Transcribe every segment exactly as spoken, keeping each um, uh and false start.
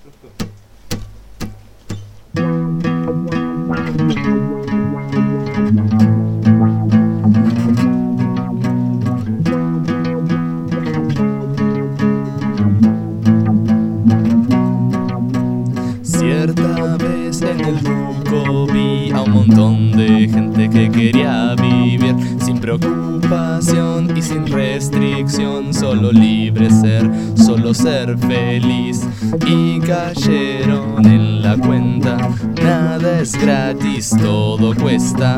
Cierta vez en el Ruco vi a un montón de gente que quería vivir sin preocupación y sin restricción, solo libre ser, solo ser feliz, y cayeron en la cuenta: nada es gratis, todo cuesta.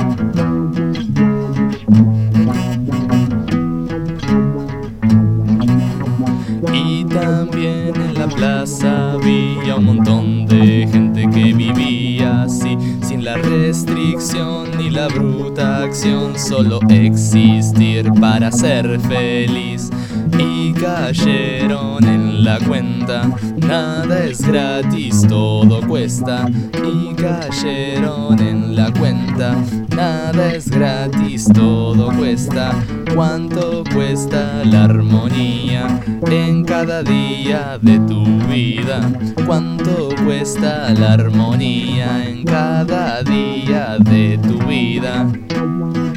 Y también en la plaza vi a un montón de gente que vivía así, sin la restricción ni la bruta acción, solo existir para ser feliz, y cayeron en la cuenta: nada es gratis, todo cuesta. Y cayeron en la cuenta: nada es gratis, todo cuesta. ¿Cuánto cuesta la armonía en cada día de tu vida? ¿Cuánto cuesta la armonía en cada día de tu vida?